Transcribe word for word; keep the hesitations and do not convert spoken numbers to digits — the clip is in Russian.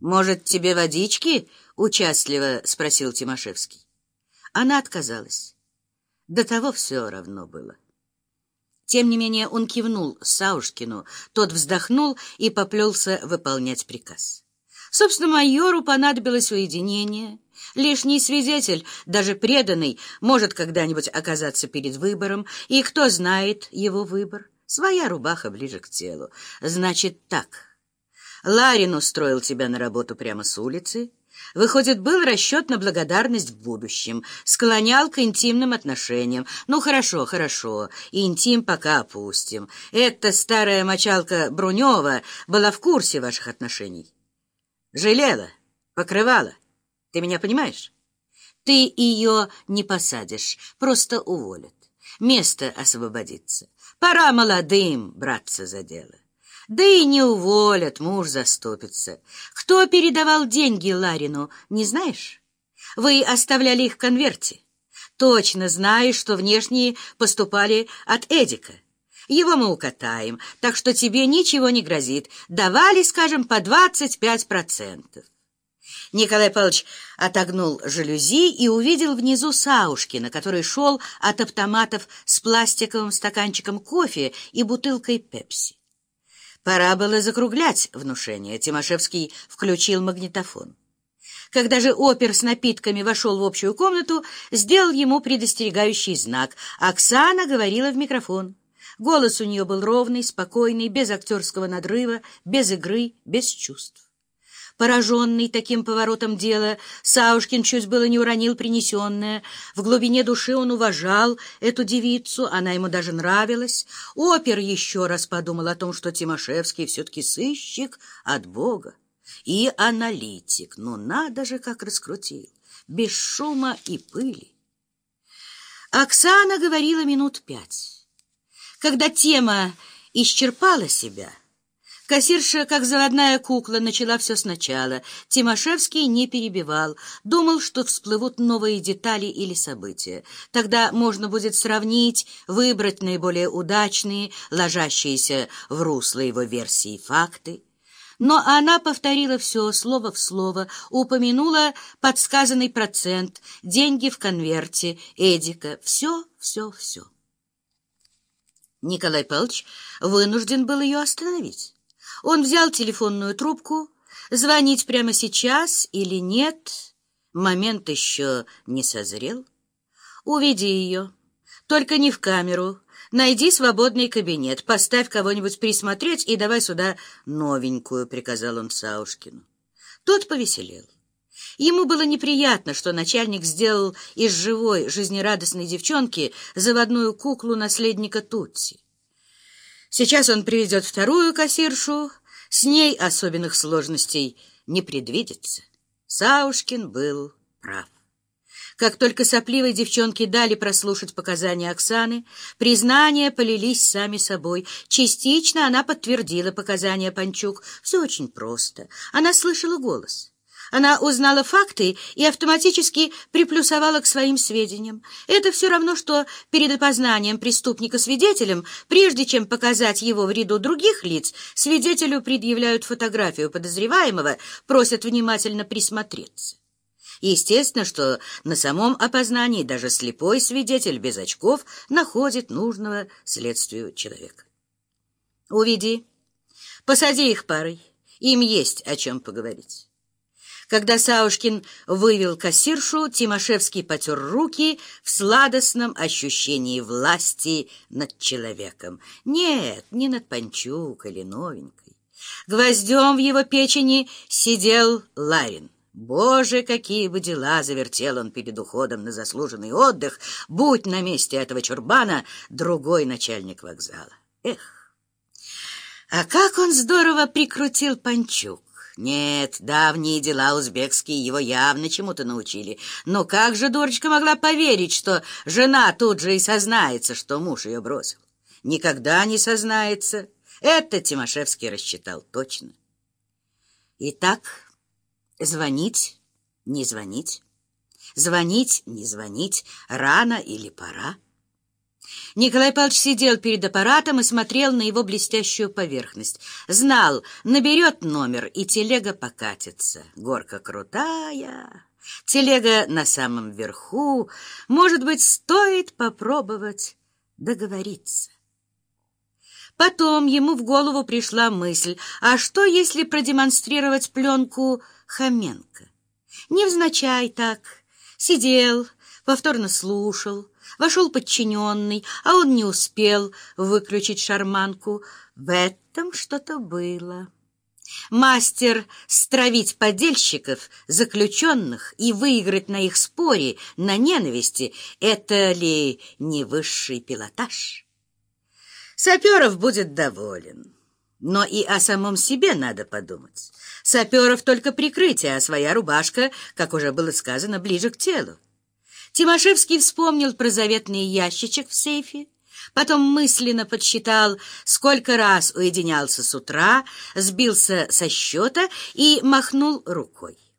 «Может, тебе водички?» — участливо спросил Тимошевский. Она отказалась. До того все равно было. Тем не менее он кивнул Саушкину, тот вздохнул и поплелся выполнять приказ. Собственно, майору понадобилось уединение. Лишний свидетель, даже преданный, может когда-нибудь оказаться перед выбором, и кто знает его выбор? Своя рубаха ближе к телу. Значит так, Ларин устроил тебя на работу прямо с улицы. Выходит, был расчет на благодарность в будущем, склонял к интимным отношениям. Ну, хорошо, хорошо, интим пока опустим. Эта старая мочалка Брунева была в курсе ваших отношений. Жалела, покрывала. Ты меня понимаешь? Ты ее не посадишь, просто уволят. Место освободится. Пора молодым браться за дело. Да и не уволят, муж заступится. Кто передавал деньги Ларину, не знаешь? Вы оставляли их в конверте. Точно знаешь, что внешние поступали от Эдика. Его мы укатаем, так что тебе ничего не грозит. Давали, скажем, по двадцать пять процентов. Николай Павлович отогнул жалюзи и увидел внизу Саушкина, который шел от автоматов с пластиковым стаканчиком кофе и бутылкой пепси. Пора было закруглять внушение. Тимошевский включил магнитофон. Когда же опер с напитками вошел в общую комнату, сделал ему предостерегающий знак. Оксана говорила в микрофон. Голос у нее был ровный, спокойный, без актерского надрыва, без игры, без чувств. Пораженный таким поворотом дела, Саушкин чуть было не уронил принесенное. В глубине души он уважал эту девицу, она ему даже нравилась. Опер еще раз подумал о том, что Тимошевский все-таки сыщик от Бога и аналитик. Но надо же, как раскрутил, без шума и пыли. Оксана говорила минут пять. Когда тема исчерпала себя, кассирша, как заводная кукла, начала все сначала. Тимошевский не перебивал, думал, что всплывут новые детали или события. Тогда можно будет сравнить, выбрать наиболее удачные, ложащиеся в русло его версии факты. Но она повторила все слово в слово, упомянула подсказанный процент, деньги в конверте, Эдика, все, все, все. Николай Павлович вынужден был ее остановить. Он взял телефонную трубку. Звонить прямо сейчас или нет? Момент еще не созрел. Уведи ее. Только не в камеру. Найди свободный кабинет. Поставь кого-нибудь присмотреть и давай сюда новенькую, приказал он Саушкину. Тот повеселел. Ему было неприятно, что начальник сделал из живой, жизнерадостной девчонки заводную куклу наследника Тутси. Сейчас он приведет вторую кассиршу, с ней особенных сложностей не предвидится. Саушкин был прав. Как только сопливой девчонке дали прослушать показания Оксаны, признания полились сами собой. Частично она подтвердила показания Панчук. Все очень просто. Она слышала голос. Она узнала факты и автоматически приплюсовала к своим сведениям. Это все равно, что перед опознанием преступника свидетелем, прежде чем показать его в ряду других лиц, свидетелю предъявляют фотографию подозреваемого, просят внимательно присмотреться. Естественно, что на самом опознании даже слепой свидетель без очков находит нужного следствию человека. Уведи, посади их парой, им есть о чем поговорить. Когда Саушкин вывел кассиршу, Тимошевский потер руки в сладостном ощущении власти над человеком. Нет, не над Панчук или новенькой. Гвоздем в его печени сидел Ларин. Боже, какие бы дела завертел он перед уходом на заслуженный отдых, будь на месте этого чурбана другой начальник вокзала. Эх, а как он здорово прикрутил Панчук! Нет, давние дела узбекские его явно чему-то научили. Но как же дурочка могла поверить, что жена тут же и сознается, что муж ее бросил? Никогда не сознается. Это Тимошевский рассчитал точно. Итак, звонить, не звонить, звонить, не звонить, рано или пора. Николай Павлович сидел перед аппаратом и смотрел на его блестящую поверхность. Знал, наберет номер, и телега покатится. Горка крутая, телега на самом верху. Может быть, стоит попробовать договориться. Потом ему в голову пришла мысль, а что, если продемонстрировать пленку Хоменко? Невзначай так. Сидел, повторно слушал. Вошел подчиненный, а он не успел выключить шарманку. В этом что-то было. Мастер стравить подельщиков, заключенных и выиграть на их споре, на ненависти — это ли не высший пилотаж? Саперов будет доволен. Но и о самом себе надо подумать. Саперов только прикрытие, а своя рубашка, как уже было сказано, ближе к телу. Тимошевский вспомнил про заветный ящичек в сейфе, потом мысленно подсчитал, сколько раз уединялся с утра, сбился со счета и махнул рукой.